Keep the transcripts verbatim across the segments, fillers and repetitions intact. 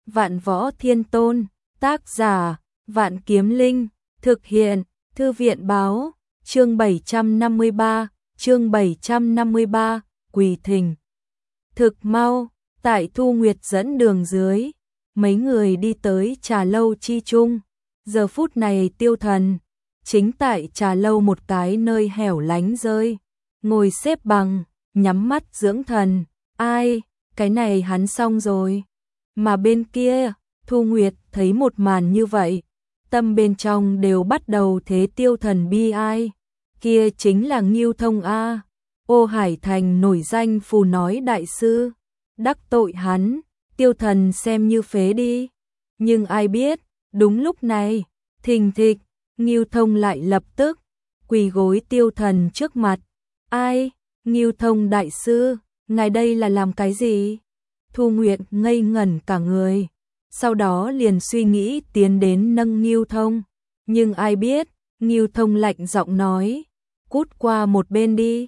Vạn Võ Thiên Tôn, tác giả, Vạn Kiếm Linh, thực hiện, Thư viện báo, chương bảy trăm năm mươi ba, chương bảy trăm năm mươi ba, Quỳ Thỉnh. Thực mau, tại Thu Nguyệt dẫn đường dưới, mấy người đi tới trà lâu chi chung. Giờ phút này Tiêu Thần chính tại trà lâu một cái nơi hẻo lánh rơi, ngồi xếp bằng, nhắm mắt dưỡng thần. Ai, cái này hắn xong rồi. Mà bên kia, Thu Nguyệt thấy một màn như vậy, tâm bên trong đều bắt đầu thế Tiêu Thần bi ai. Kia chính là Ngưu Thông a, Ô Hải Thành nổi danh phù nói đại sư, đắc tội hắn, Tiêu Thần xem như phế đi. Nhưng ai biết, đúng lúc này, thình thịch, Ngưu Thông lại lập tức quỳ gối Tiêu Thần trước mặt. Ai, Ngưu Thông đại sư, ngài đây là làm cái gì? Thu Nguyệt ngây ngẩn cả người, sau đó liền suy nghĩ tiến đến nâng Ngưu Thông, nhưng ai biết, Ngưu Thông lạnh giọng nói, cút qua một bên đi.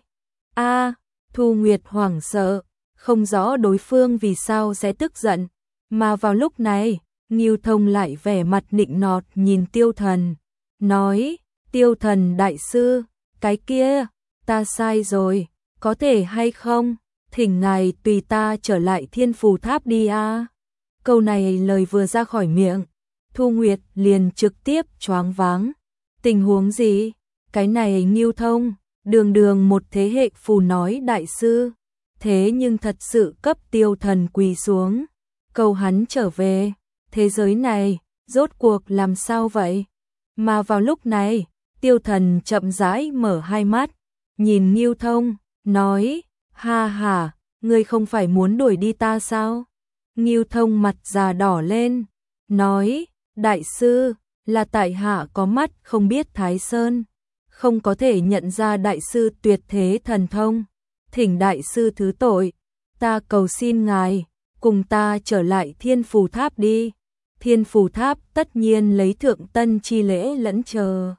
A, Thu Nguyệt hoảng sợ, không rõ đối phương vì sao sẽ tức giận, mà vào lúc này, Ngưu Thông lại vẻ mặt nịnh nọt nhìn Tiêu Thần, nói, Tiêu Thần đại sư, cái kia, ta sai rồi, có thể hay không, thỉnh ngài tùy ta trở lại Thiên Phù Tháp đi a. Câu này lời vừa ra khỏi miệng, Thu Nguyệt liền trực tiếp choáng váng. Tình huống gì? Cái này Ngưu Thông, đường đường một thế hệ phù nói đại sư, thế nhưng thật sự cấp Tiêu Thần quỳ xuống, cầu hắn trở về, thế giới này, rốt cuộc làm sao vậy? Mà vào lúc này, Tiêu Thần chậm rãi mở hai mắt, nhìn Ngưu Thông, nói, ha ha, ngươi không phải muốn đuổi đi ta sao? Ngưu Thông mặt già đỏ lên, nói, đại sư, là tại hạ có mắt không biết Thái Sơn, không có thể nhận ra đại sư tuyệt thế thần thông, thỉnh đại sư thứ tội, ta cầu xin ngài, cùng ta trở lại Thiên Phù Tháp đi. Thiên Phù Tháp tất nhiên lấy thượng tân chi lễ lẫn chờ.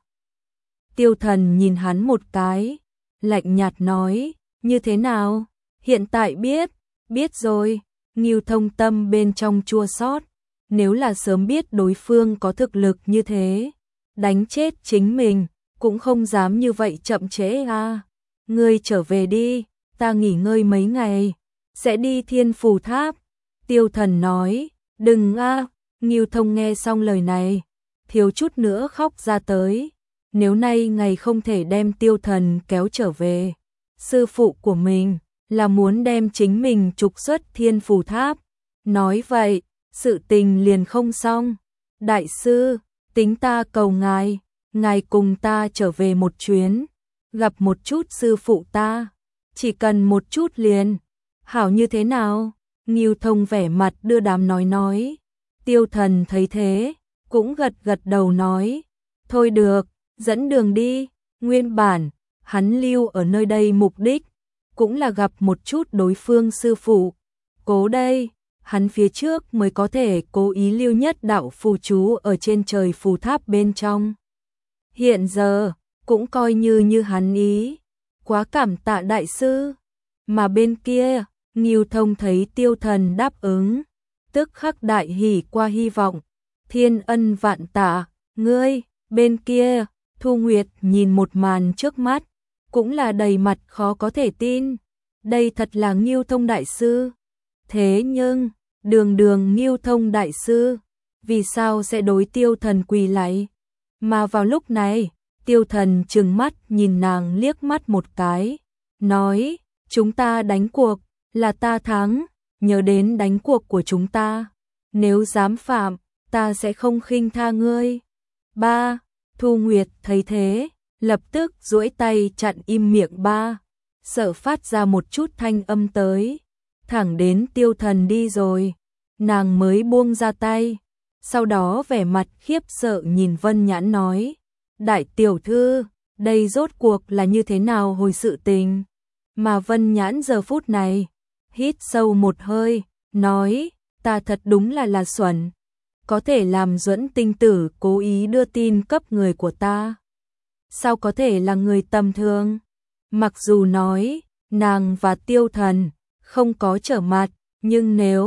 Tiêu Thần nhìn hắn một cái, lạnh nhạt nói, như thế nào? Hiện tại biết, biết rồi. Ngưu Thông tâm bên trong chua xót, nếu là sớm biết đối phương có thực lực như thế, đánh chết chính mình, cũng không dám như vậy chậm trễ a. Ngươi trở về đi, ta nghỉ ngơi mấy ngày, sẽ đi Thiên Phù Tháp. Tiêu Thần nói, đừng a. Ngưu Thông nghe xong lời này, thiếu chút nữa khóc ra tới. Nếu nay ngày không thể đem Tiêu Thần kéo trở về, sư phụ của mình là muốn đem chính mình trục xuất Thiên Phù Tháp. Nói vậy, sự tình liền không xong. Đại sư, tính ta cầu ngài, ngài cùng ta trở về một chuyến, gặp một chút sư phụ ta, chỉ cần một chút liền. Hảo như thế nào? Ngưu Thông vẻ mặt đưa đám nói nói. Tiêu Thần thấy thế, cũng gật gật đầu nói, thôi được, dẫn đường đi. Nguyên bản, hắn lưu ở nơi đây mục đích cũng là gặp một chút đối phương sư phụ. Cố đây, hắn phía trước mới có thể cố ý lưu nhất đạo phù chú ở trên trời phù tháp bên trong. Hiện giờ, cũng coi như như hắn ý. Quá cảm tạ đại sư. Mà bên kia, Ngưu Thông thấy Tiêu Thần đáp ứng, tức khắc đại hỉ qua hy vọng. Thiên ân vạn tạ, ngươi, bên kia, Thu Nguyệt nhìn một màn trước mắt, cũng là đầy mặt khó có thể tin. Đây thật là Ngưu Thông đại sư. Thế nhưng, đường đường Ngưu Thông đại sư, vì sao sẽ đối Tiêu Thần quỳ lạy? Mà vào lúc này, Tiêu Thần trừng mắt nhìn nàng liếc mắt một cái, nói, chúng ta đánh cuộc, là ta thắng, nhớ đến đánh cuộc của chúng ta. Nếu dám phạm, ta sẽ không khinh tha ngươi. Ba, Thu Nguyệt thấy thế, lập tức duỗi tay chặn im miệng ba, sợ phát ra một chút thanh âm tới. Thẳng đến Tiêu Thần đi rồi, nàng mới buông ra tay, sau đó vẻ mặt khiếp sợ nhìn Vân Nhãn nói, đại tiểu thư, đây rốt cuộc là như thế nào hồi sự tình? Mà Vân Nhãn giờ phút này, hít sâu một hơi, nói, ta thật đúng là là xuẩn, có thể làm Duẫn tinh tử cố ý đưa tin cấp người của ta. Sao có thể là người tầm thường? Mặc dù nói, nàng và Tiêu Thần không có trở mặt, nhưng nếu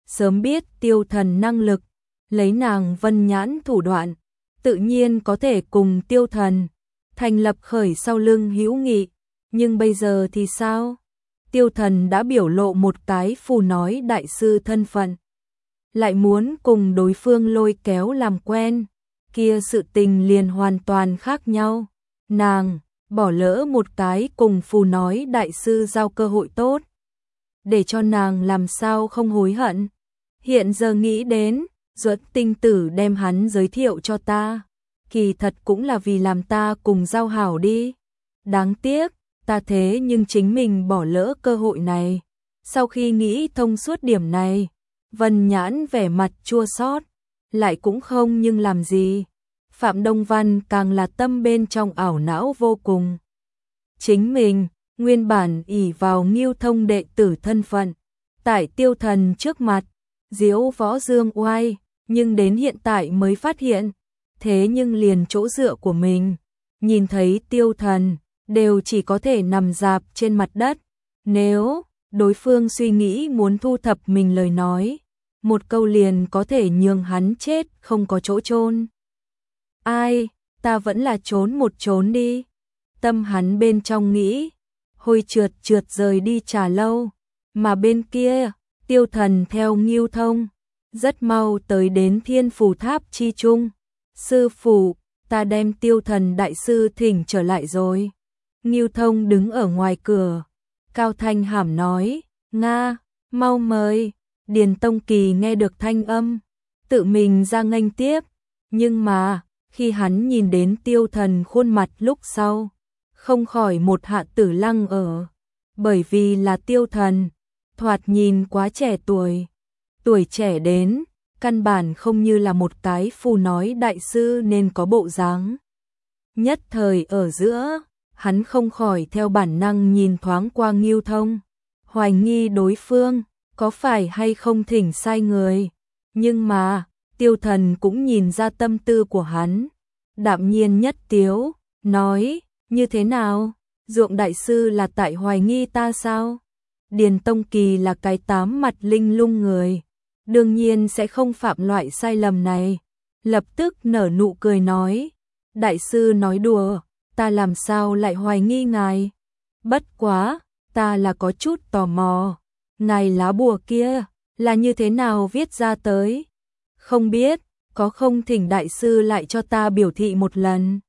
sớm biết Tiêu Thần năng lực, lấy nàng Vân Nhãn thủ đoạn, tự nhiên có thể cùng Tiêu Thần thành lập khởi sau lưng hữu nghị, nhưng bây giờ thì sao? Tiêu Thần đã biểu lộ một cái phù nói đại sư thân phận, lại muốn cùng đối phương lôi kéo làm quen, kia sự tình liền hoàn toàn khác nhau. Nàng bỏ lỡ một cái cùng phù nói đại sư giao cơ hội tốt, để cho nàng làm sao không hối hận. Hiện giờ nghĩ đến, Duẫn Tinh Tử đem hắn giới thiệu cho ta, kỳ thật cũng là vì làm ta cùng giao hảo đi. Đáng tiếc, ta thế nhưng chính mình bỏ lỡ cơ hội này. Sau khi nghĩ thông suốt điểm này, Vân Nhãn vẻ mặt chua xót, lại cũng không nhưng làm gì. Phạm Đông Văn càng là tâm bên trong ảo não vô cùng. Chính mình, nguyên bản ỷ vào Ngưu Thông đệ tử thân phận, tại Tiêu Thần trước mặt, diếu võ dương oai, nhưng đến hiện tại mới phát hiện, thế nhưng liền chỗ dựa của mình, nhìn thấy Tiêu Thần, đều chỉ có thể nằm rạp trên mặt đất. Nếu đối phương suy nghĩ muốn thu thập mình lời nói, một câu liền có thể nhường hắn chết không có chỗ chôn. Ai, ta vẫn là trốn một trốn đi. Tâm hắn bên trong nghĩ, hôi trượt trượt rời đi trà lâu, mà bên kia, Tiêu Thần theo Ngưu Thông, rất mau tới đến Thiên Phù Tháp chi trung. Sư phụ, ta đem Tiêu Thần đại sư thỉnh trở lại rồi. Ngưu Thông đứng ở ngoài cửa, cao thanh hàm nói, Nga, mau mời. Điền Tông Kỳ nghe được thanh âm, tự mình ra nghênh tiếp, nhưng mà, khi hắn nhìn đến Tiêu Thần khuôn mặt lúc sau, không khỏi một hạ tử lăng ở, bởi vì là Tiêu Thần, thoạt nhìn quá trẻ tuổi, tuổi trẻ đến, căn bản không như là một cái phù nói đại sư nên có bộ dáng. Nhất thời ở giữa, hắn không khỏi theo bản năng nhìn thoáng qua Ngưu Thông, hoài nghi đối phương, có phải hay không thỉnh sai người, nhưng mà, Tiêu Thần cũng nhìn ra tâm tư của hắn, đạm nhiên nhất tiếu, nói, như thế nào, Ruộng đại sư là tại hoài nghi ta sao? Điền Tông Kỳ là cái tám mặt linh lung người, đương nhiên sẽ không phạm loại sai lầm này, lập tức nở nụ cười nói, đại sư nói đùa, ta làm sao lại hoài nghi ngài, bất quá, ta là có chút tò mò, ngài lá bùa kia, là như thế nào viết ra tới, không biết, có không thỉnh đại sư lại cho ta biểu thị một lần.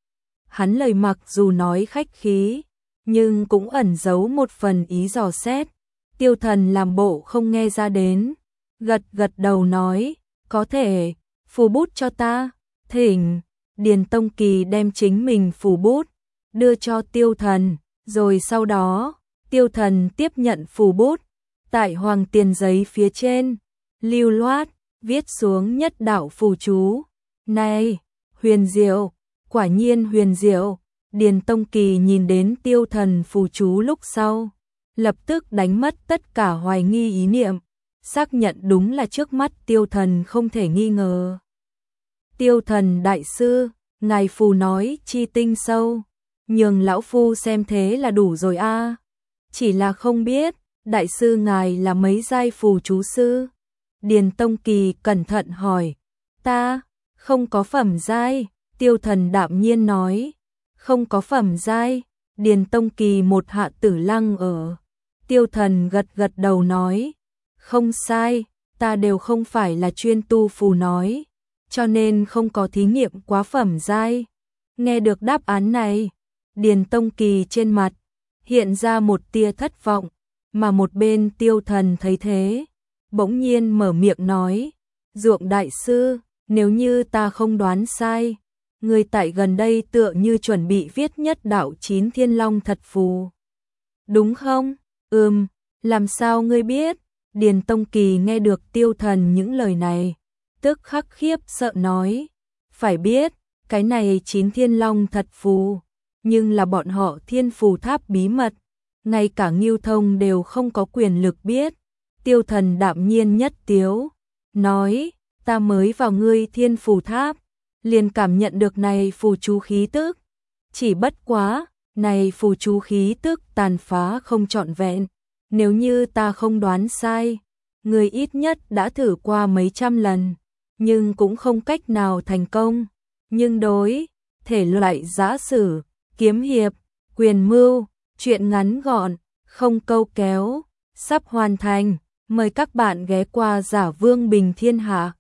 Hắn lời mặc dù nói khách khí, nhưng cũng ẩn giấu một phần ý dò xét. Tiêu Thần làm bộ không nghe ra đến, gật gật đầu nói, có thể, phù bút cho ta, thỉnh. Điền Tông Kỳ đem chính mình phù bút, đưa cho Tiêu Thần, rồi sau đó, Tiêu Thần tiếp nhận phù bút, tại hoàng tiền giấy phía trên, lưu loát, viết xuống nhất đạo phù chú. Này, huyền diệu, quả nhiên huyền diệu. Điền Tông Kỳ nhìn đến Tiêu Thần phù chú lúc sau, lập tức đánh mất tất cả hoài nghi ý niệm, xác nhận đúng là trước mắt Tiêu Thần không thể nghi ngờ. Tiêu Thần đại sư, ngài phù nói chi tinh sâu, nhường lão phu xem thế là đủ rồi a. À. Chỉ là không biết, đại sư ngài là mấy giai phù chú sư? Điền Tông Kỳ cẩn thận hỏi. Ta, không có phẩm giai, Tiêu Thần đạm nhiên nói. Không có phẩm giai, Điền Tông Kỳ một hạ tử lăng ở. Tiêu Thần gật gật đầu nói. Không sai, ta đều không phải là chuyên tu phù nói, cho nên không có thí nghiệm quá phẩm giai. Nghe được đáp án này, Điền Tông Kỳ trên mặt hiện ra một tia thất vọng, mà một bên Tiêu Thần thấy thế, bỗng nhiên mở miệng nói, Ruộng đại sư, nếu như ta không đoán sai, người tại gần đây tựa như chuẩn bị viết nhất đạo chín thiên long thật phù. Đúng không? Ừm, làm sao ngươi biết? Điền Tông Kỳ nghe được Tiêu Thần những lời này, tức khắc khiếp sợ nói, phải biết, cái này chín thiên long thật phù, nhưng là bọn họ Thiên Phù Tháp bí mật, ngay cả Ngưu Thông đều không có quyền lực biết. Tiêu Thần đạm nhiên nhất tiếu, nói, ta mới vào ngươi Thiên Phù Tháp, liền cảm nhận được này phù chú khí tức, chỉ bất quá, này phù chú khí tức tàn phá không trọn vẹn, nếu như ta không đoán sai, người ít nhất đã thử qua mấy trăm lần, nhưng cũng không cách nào thành công. Nhưng đối thể loại giã sử, kiếm hiệp, quyền mưu, truyện ngắn gọn, không câu kéo, sắp hoàn thành. Mời các bạn ghé qua Giả Vương Bình Thiên Hạ.